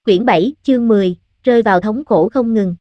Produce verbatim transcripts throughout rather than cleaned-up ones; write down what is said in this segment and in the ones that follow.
Quyển bảy, chương mười, rơi vào thống khổ không ngừng.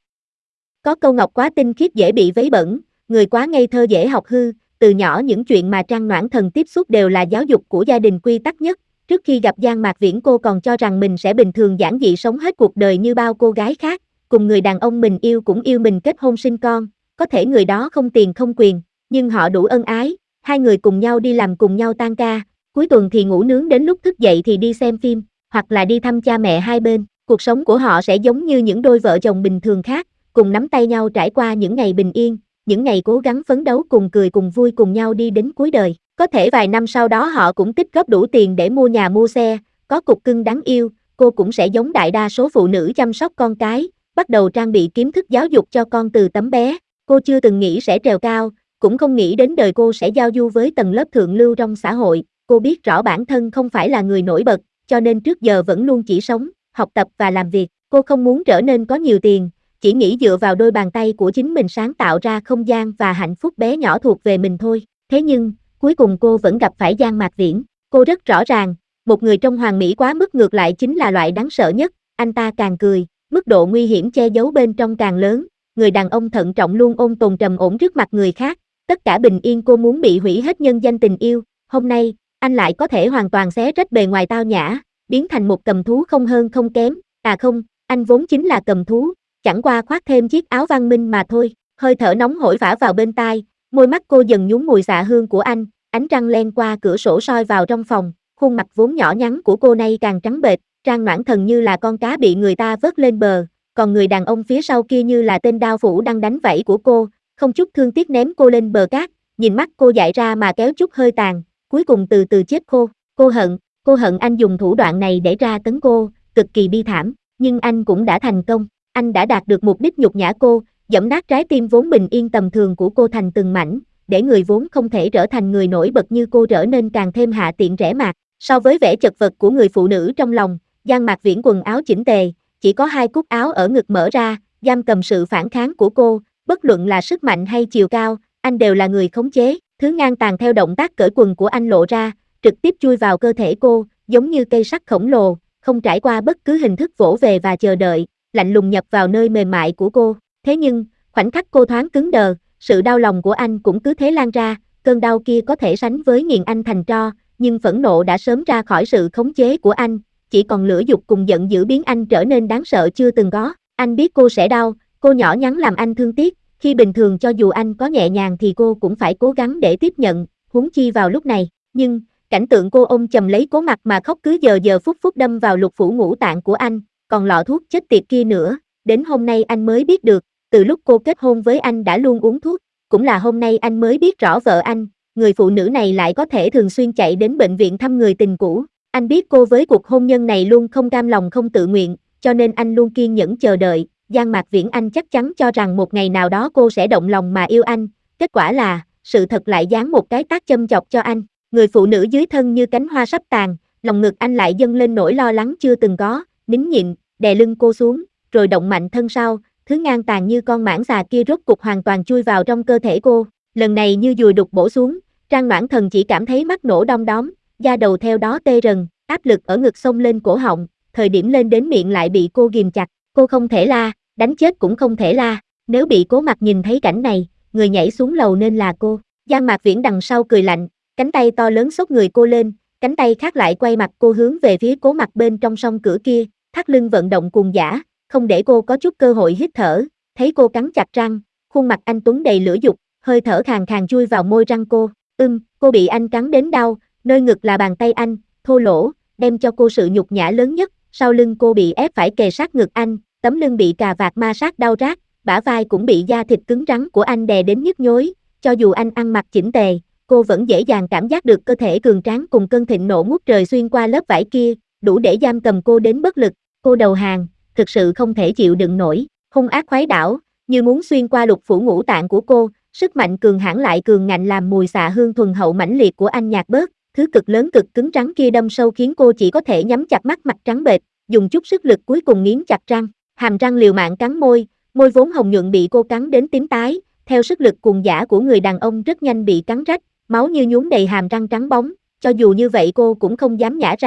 Có câu ngọc quá tinh khiết dễ bị vấy bẩn, người quá ngây thơ dễ học hư, từ nhỏ những chuyện mà Trang Noãn Thần tiếp xúc đều là giáo dục của gia đình quy tắc nhất. Trước khi gặp Giang Mạc Viễn cô còn cho rằng mình sẽ bình thường giản dị sống hết cuộc đời như bao cô gái khác, cùng người đàn ông mình yêu cũng yêu mình kết hôn sinh con, có thể người đó không tiền không quyền, nhưng họ đủ ân ái, hai người cùng nhau đi làm cùng nhau tan ca, cuối tuần thì ngủ nướng đến lúc thức dậy thì đi xem phim, hoặc là đi thăm cha mẹ hai bên. Cuộc sống của họ sẽ giống như những đôi vợ chồng bình thường khác, cùng nắm tay nhau trải qua những ngày bình yên, những ngày cố gắng phấn đấu cùng cười cùng vui cùng nhau đi đến cuối đời. Có thể vài năm sau đó họ cũng tích góp đủ tiền để mua nhà mua xe, có cục cưng đáng yêu, cô cũng sẽ giống đại đa số phụ nữ chăm sóc con cái, bắt đầu trang bị kiến thức giáo dục cho con từ tấm bé. Cô chưa từng nghĩ sẽ trèo cao, cũng không nghĩ đến đời cô sẽ giao du với tầng lớp thượng lưu trong xã hội. Cô biết rõ bản thân không phải là người nổi bật, cho nên trước giờ vẫn luôn chỉ sống, học tập và làm việc. Cô không muốn trở nên có nhiều tiền, chỉ nghĩ dựa vào đôi bàn tay của chính mình sáng tạo ra không gian và hạnh phúc bé nhỏ thuộc về mình thôi. Thế nhưng, cuối cùng cô vẫn gặp phải Giang Mạc Viễn. Cô rất rõ ràng, một người trong hoàn mỹ quá mức ngược lại chính là loại đáng sợ nhất. Anh ta càng cười, mức độ nguy hiểm che giấu bên trong càng lớn. Người đàn ông thận trọng luôn ôn tồn trầm ổn trước mặt người khác. Tất cả bình yên cô muốn bị hủy hết nhân danh tình yêu. Hôm nay, anh lại có thể hoàn toàn xé rách bề ngoài tao nhã, biến thành một cầm thú không hơn không kém. À không, anh vốn chính là cầm thú, chẳng qua khoác thêm chiếc áo văn minh mà thôi. Hơi thở nóng hổi phả vào bên tai, môi mắt cô dần nhúng mùi xạ hương của anh, ánh trăng len qua cửa sổ soi vào trong phòng, khuôn mặt vốn nhỏ nhắn của cô nay càng trắng bệch, Trang Noãn Thần như là con cá bị người ta vớt lên bờ, còn người đàn ông phía sau kia như là tên đao phủ đang đánh vẫy của cô, không chút thương tiếc ném cô lên bờ cát, nhìn mắt cô dại ra mà kéo chút hơi tàn, cuối cùng từ từ chết khô. Cô hận, cô hận anh dùng thủ đoạn này để tra tấn cô, cực kỳ bi thảm, nhưng anh cũng đã thành công, anh đã đạt được mục đích nhục nhã cô, giẫm nát trái tim vốn bình yên tầm thường của cô thành từng mảnh, để người vốn không thể trở thành người nổi bật như cô trở nên càng thêm hạ tiện rẻ mạt. So với vẻ chật vật của người phụ nữ trong lòng, Giang Mạc Viễn quần áo chỉnh tề, chỉ có hai cúc áo ở ngực mở ra, giam cầm sự phản kháng của cô, bất luận là sức mạnh hay chiều cao, anh đều là người khống chế. Thứ ngang tàn theo động tác cởi quần của anh lộ ra, trực tiếp chui vào cơ thể cô, giống như cây sắt khổng lồ, không trải qua bất cứ hình thức vỗ về và chờ đợi, lạnh lùng nhập vào nơi mềm mại của cô. Thế nhưng, khoảnh khắc cô thoáng cứng đờ, sự đau lòng của anh cũng cứ thế lan ra, cơn đau kia có thể sánh với nghiền anh thành tro, nhưng phẫn nộ đã sớm ra khỏi sự khống chế của anh, chỉ còn lửa dục cùng giận dữ biến anh trở nên đáng sợ chưa từng có. Anh biết cô sẽ đau, cô nhỏ nhắn làm anh thương tiếc, khi bình thường cho dù anh có nhẹ nhàng thì cô cũng phải cố gắng để tiếp nhận, huống chi vào lúc này. Nhưng, cảnh tượng cô ôm chầm lấy cố mặt mà khóc cứ giờ giờ phút phút đâm vào lục phủ ngũ tạng của anh, còn lọ thuốc chết tiệt kia nữa, đến hôm nay anh mới biết được, từ lúc cô kết hôn với anh đã luôn uống thuốc, cũng là hôm nay anh mới biết rõ vợ anh, người phụ nữ này lại có thể thường xuyên chạy đến bệnh viện thăm người tình cũ. Anh biết cô với cuộc hôn nhân này luôn không cam lòng không tự nguyện, cho nên anh luôn kiên nhẫn chờ đợi. Giang Mạc Viễn anh chắc chắn cho rằng một ngày nào đó cô sẽ động lòng mà yêu anh, kết quả là, sự thật lại giáng một cái tát châm chọc cho anh. Người phụ nữ dưới thân như cánh hoa sắp tàn, lòng ngực anh lại dâng lên nỗi lo lắng chưa từng có, nín nhịn, đè lưng cô xuống, rồi động mạnh thân sau, thứ ngang tàn như con mãng xà kia rốt cục hoàn toàn chui vào trong cơ thể cô, lần này như dùi đục bổ xuống, Trang Noãn Thần chỉ cảm thấy mắt nổ đom đóm, da đầu theo đó tê rần, áp lực ở ngực xông lên cổ họng, thời điểm lên đến miệng lại bị cô ghìm chặt, cô không thể la, đánh chết cũng không thể la, nếu bị Cố Mặc nhìn thấy cảnh này, người nhảy xuống lầu nên là cô. Giang Mạc Viễn đằng sau cười lạnh, cánh tay to lớn xốc người cô lên, cánh tay khác lại quay mặt cô hướng về phía Cố Mặc bên trong song cửa kia, thắt lưng vận động cuồng dã, không để cô có chút cơ hội hít thở, thấy cô cắn chặt răng, khuôn mặt anh tuấn đầy lửa dục, hơi thở khàn khàn chui vào môi răng cô, ưm, cô bị anh cắn đến đau, nơi ngực là bàn tay anh, thô lỗ, đem cho cô sự nhục nhã lớn nhất, sau lưng cô bị ép phải kề sát ngực anh, tấm lưng bị cà vạt ma sát đau rát, bả vai cũng bị da thịt cứng rắn của anh đè đến nhức nhối, cho dù anh ăn mặc chỉnh tề, cô vẫn dễ dàng cảm giác được cơ thể cường tráng cùng cơn thịnh nộ ngút trời xuyên qua lớp vải kia, đủ để giam cầm cô đến bất lực. Cô đầu hàng, thực sự không thể chịu đựng nổi, hung ác khoái đảo, như muốn xuyên qua lục phủ ngũ tạng của cô, sức mạnh cường hãn lại cường ngạnh làm mùi xạ hương thuần hậu mãnh liệt của anh nhạt bớt, thứ cực lớn cực cứng rắn kia đâm sâu khiến cô chỉ có thể nhắm chặt mắt mặt trắng bệch, dùng chút sức lực cuối cùng nghiến chặt răng, hàm răng liều mạng cắn môi, môi vốn hồng nhuận bị cô cắn đến tím tái, theo sức lực cuồng dã của người đàn ông rất nhanh bị cắn rách, máu như nhuốm đầy hàm răng trắng bóng, cho dù như vậy cô cũng không dám nhả ra,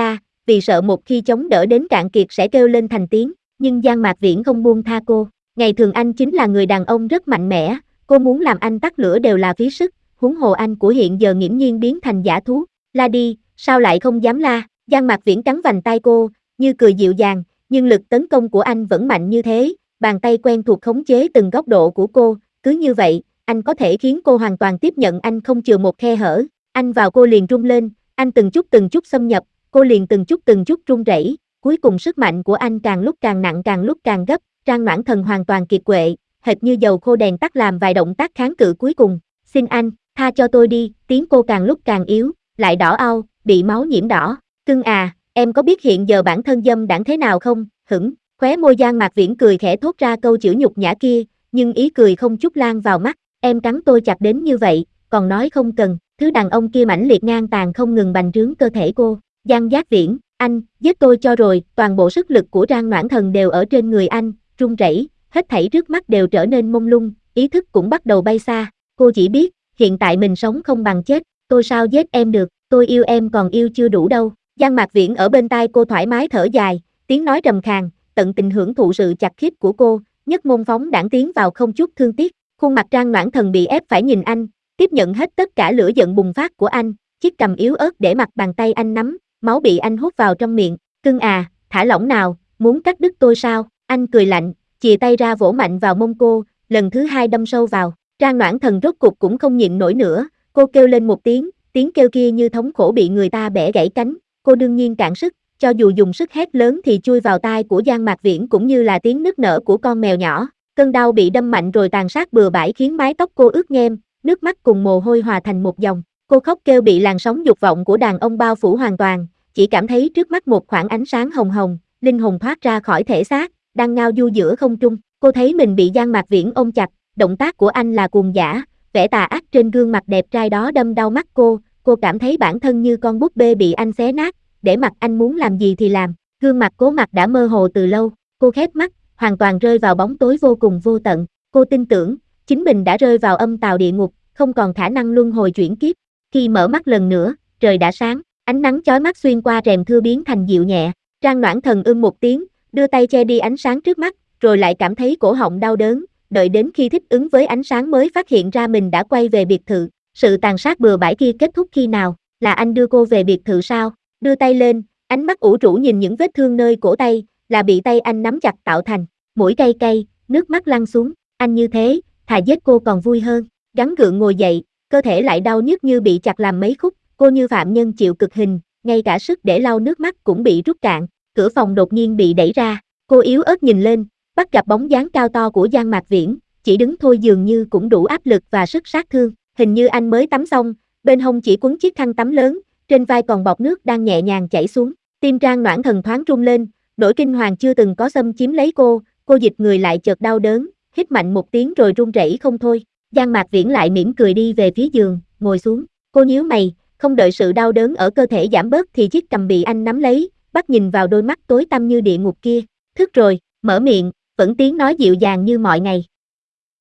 vì sợ một khi chống đỡ đến cạn kiệt sẽ kêu lên thành tiếng, nhưng Giang Mạc Viễn không buông tha cô. Ngày thường anh chính là người đàn ông rất mạnh mẽ, cô muốn làm anh tắt lửa đều là phí sức, huống hồ anh của hiện giờ nghiễm nhiên biến thành dã thú. La đi, sao lại không dám la? Giang Mạc Viễn cắn vành tay cô, như cười dịu dàng, nhưng lực tấn công của anh vẫn mạnh như thế, bàn tay quen thuộc khống chế từng góc độ của cô, cứ như vậy, anh có thể khiến cô hoàn toàn tiếp nhận anh không chừa một khe hở. Anh vào cô liền rung lên, anh từng chút từng chút xâm nhập, cô liền từng chút từng chút run rẩy, cuối cùng sức mạnh của anh càng lúc càng nặng càng lúc càng gấp, Trang Noãn Thần hoàn toàn kiệt quệ, hệt như dầu khô đèn tắt làm vài động tác kháng cự cuối cùng. Xin anh, tha cho tôi đi, tiếng cô càng lúc càng yếu, lại đỏ au, bị máu nhiễm đỏ. Cưng à, em có biết hiện giờ bản thân dâm đãng thế nào không? Hửng, khóe môi Giang Mạc Viễn cười khẽ thốt ra câu chữ nhục nhã kia, nhưng ý cười không chút lan vào mắt. Em cắn tôi chặt đến như vậy, còn nói không cần. Thứ đàn ông kia mãnh liệt ngang tàn không ngừng bành trướng cơ thể cô. Giang Giác Viễn, anh, giết tôi cho rồi. Toàn bộ sức lực của Trang Noãn Thần đều ở trên người anh, run rẩy, hết thảy trước mắt đều trở nên mông lung, ý thức cũng bắt đầu bay xa. Cô chỉ biết, hiện tại mình sống không bằng chết, tôi sao giết em được, tôi yêu em còn yêu chưa đủ đâu. Giang Mạc Viễn ở bên tai cô thoải mái thở dài, tiếng nói trầm khàn, tận tình hưởng thụ sự chặt khít của cô, nhất môn phóng đãng tiến vào không chút thương tiếc. Khuôn mặt Trang Noãn Thần bị ép phải nhìn anh, tiếp nhận hết tất cả lửa giận bùng phát của anh, chiếc cằm yếu ớt để mặt bàn tay anh nắm, máu bị anh hút vào trong miệng. Cưng à, thả lỏng nào, muốn cắt đứt tôi sao? Anh cười lạnh, chìa tay ra vỗ mạnh vào mông cô, lần thứ hai đâm sâu vào. Trang Noãn Thần rốt cục cũng không nhịn nổi nữa, cô kêu lên một tiếng, tiếng kêu kia như thống khổ bị người ta bẻ gãy cánh. Cô đương nhiên cạn sức, cho dù dùng sức hét lớn thì chui vào tai của Giang Mạc Viễn cũng như là tiếng nức nở của con mèo nhỏ. Cơn đau bị đâm mạnh rồi tàn sát bừa bãi khiến mái tóc cô ướt nhem, nước mắt cùng mồ hôi hòa thành một dòng. Cô khóc kêu bị làn sóng dục vọng của đàn ông bao phủ hoàn toàn, chỉ cảm thấy trước mắt một khoảng ánh sáng hồng hồng, linh hồn thoát ra khỏi thể xác, đang ngao du giữa không trung. Cô thấy mình bị Giang Mạc Viễn ôm chặt, động tác của anh là cuồng dã, vẻ tà ác trên gương mặt đẹp trai đó đâm đau mắt cô, cô cảm thấy bản thân như con búp bê bị anh xé nát, để mặc anh muốn làm gì thì làm. Gương mặt Cố Mặc đã mơ hồ từ lâu, cô khép mắt, hoàn toàn rơi vào bóng tối vô cùng vô tận. Cô tin tưởng, chính mình đã rơi vào âm tào địa ngục, không còn khả năng luân hồi chuyển kiếp. Khi mở mắt lần nữa, trời đã sáng, ánh nắng chói mắt xuyên qua rèm thưa biến thành dịu nhẹ. Trang Noãn Thần ưm một tiếng, đưa tay che đi ánh sáng trước mắt, rồi lại cảm thấy cổ họng đau đớn, đợi đến khi thích ứng với ánh sáng mới phát hiện ra mình đã quay về biệt thự. Sự tàn sát bừa bãi kia kết thúc khi nào? Là anh đưa cô về biệt thự sao? Đưa tay lên, ánh mắt ủ rũ nhìn những vết thương nơi cổ tay, là bị tay anh nắm chặt tạo thành. Mũi cay cay, nước mắt lăn xuống. Anh như thế, thà giết cô còn vui hơn. Gắng gượng ngồi dậy, cơ thể lại đau nhức như bị chặt làm mấy khúc. Cô như phạm nhân chịu cực hình, ngay cả sức để lau nước mắt cũng bị rút cạn. Cửa phòng đột nhiên bị đẩy ra, cô yếu ớt nhìn lên, bắt gặp bóng dáng cao to của Giang Mạc Viễn, chỉ đứng thôi dường như cũng đủ áp lực và sức sát thương. Hình như anh mới tắm xong, bên hông chỉ quấn chiếc khăn tắm lớn, trên vai còn bọt nước đang nhẹ nhàng chảy xuống. Tim Trang Noãn Thần thoáng rung lên, nỗi kinh hoàng chưa từng có xâm chiếm lấy cô, cô dịch người lại chợt đau đớn, hít mạnh một tiếng rồi run rẩy không thôi. Giang Mạc Viễn lại mỉm cười đi về phía giường, ngồi xuống. Cô nhíu mày, không đợi sự đau đớn ở cơ thể giảm bớt thì chiếc cằm bị anh nắm lấy, bắt nhìn vào đôi mắt tối tăm như địa ngục kia. Thức rồi, mở miệng, vẫn tiếng nói dịu dàng như mọi ngày.